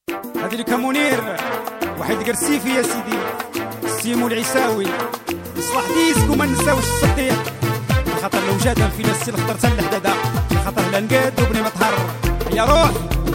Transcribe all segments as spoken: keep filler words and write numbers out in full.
هادي لك منير واحد قرسيفي يا سيدي سيمو العيساوي يصلح ديسك وما نساوش الصديق خاطر لو جادا فينا السي الخضر تاع الحداده خاطر لا نقاد وبني مطهر يا روح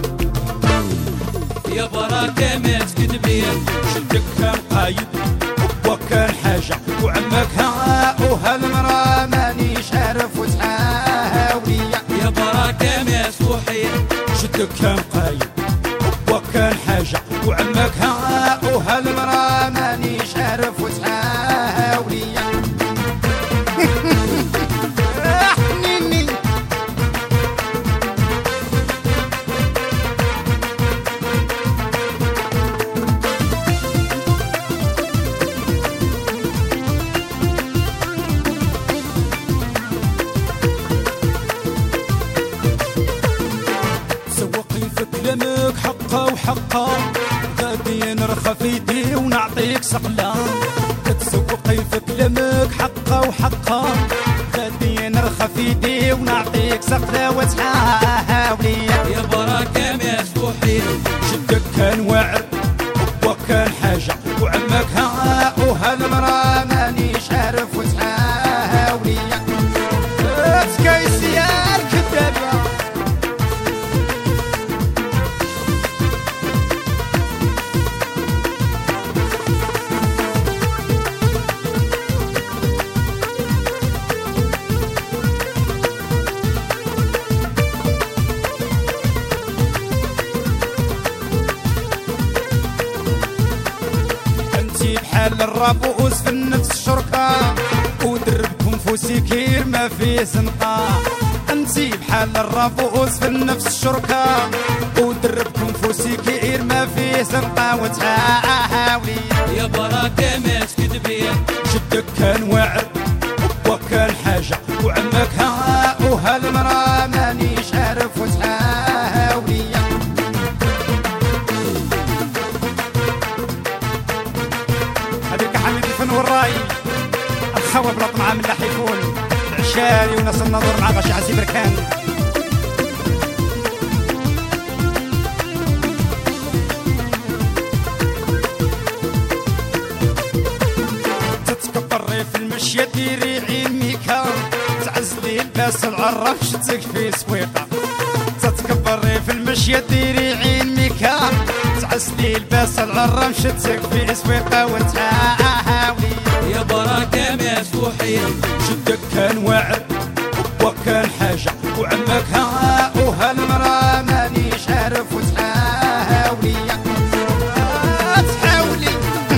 يا بركة ما تكذبين شدك كان قايد وكان حاجه وعمك ها وهالمرا مانيش عارف وتحاوليا يا بركة ما تفوحين شدك كان قايد وكان حاجه وعمك ها وهالمرا مانيش عارف وتحاوليا كلامك حقا وحقا غادي نرخى في يدي ونعطيك صقلة تسوقي في كلامك حقا وحقا غادي نرخى في يدي ونعطيك صقلة وتحاولي يا بركة ما تفوحين شدك كان واعر وكان حاجة وعمك ها وهالمرا مانيش عارف وتحاولي تكيس يا الكذابة بحال الرابوس في النفس الشركة ودربكم فوسي كير ما فيه زنقة انتي بحال الرابوس في النفس الشركة ودربكم فوسي كير ما فيه زنقة وتحاولي يا بركة ما تكذبين شدك كان واعر وكان حاجة وعمك ها وهالمرا مانيش عارف وتحاولي الفن والراي الخوى بلا طمعة من لاحقون العشاري وناس النظر مع غاشي عزيز بركان تتكبري في المشية ديري عين ميكا تعزلي الباس العرف شتك في سويقة تتكبري في المشية ديري عين ميكا تعزلي الباس العرم شتك في سويقة وتحاولي يا بركة ما تفوحين شدك كان واعر وكان حاجة وعمك ها وهالمرا مانيش عارف وتحاولي تحاولي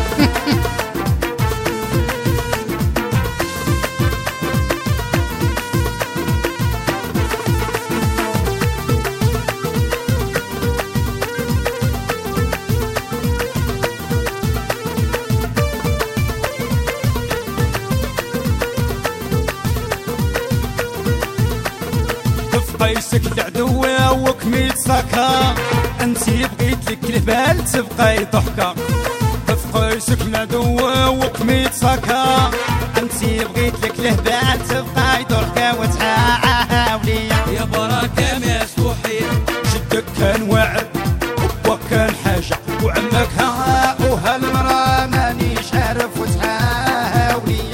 قيسك العدوة وكميت ساكا انتي بغيت لك الهبال تبقاي ضحكة قيسك العدوة وكميت ساكا انتي بغيت لك الهبال تبقاي ضحكة وتحاولي يا بركة ما تفوحين شدك كان واعر وكان حاجة وعمك ها وهالمرا مانيش عارف وتحاولي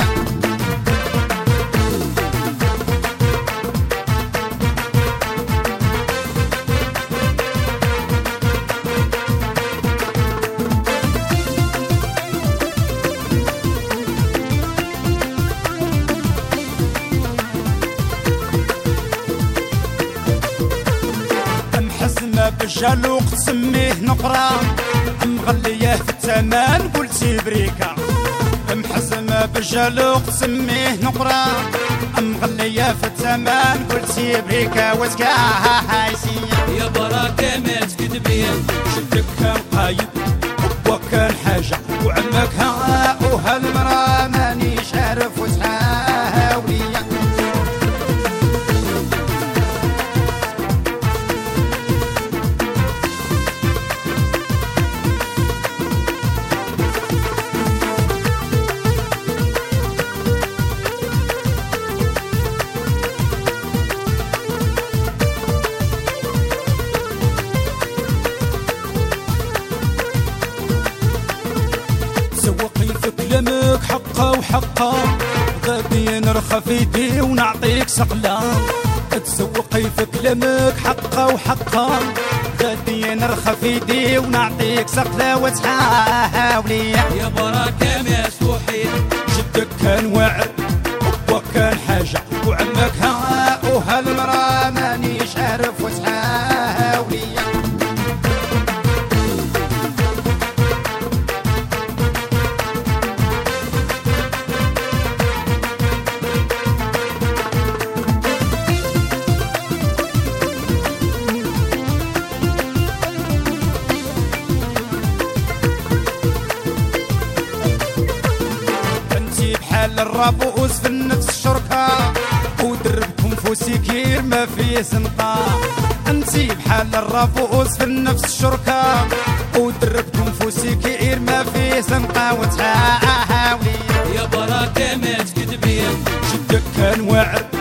بالجالوق تسميه نقرة مغليه في الثمان قلتي بريكة محزمة بالجالوق تسميه نقرة مغليه في الثمان قلتي بريكة وتكاهايسي يا بركة ما تكذبين شدك كان قايد وكان حاجة وعمك ها وهالمرا مانيش عارف وتحاولي وحقا غادي نرخى في يدي ونعطيك سقلا تسوقي في كلامك حقا وحقا غادي نرخى في يدي ونعطيك سقلا وتحاولي يا بركة مسفوحي جدك كان واعر وكان حاجة وعمك ها وهالمرا مانيش عارف وتحاولي الرابوس في النفس الشركة ودربكم فوسي كير ما فيه زنقة انتي بحال الرابوس في النفس الشركة ودربكم فوسي كير ما فيه زنقة وتحاولي يا بركة ما تكذبين جدك كان واعر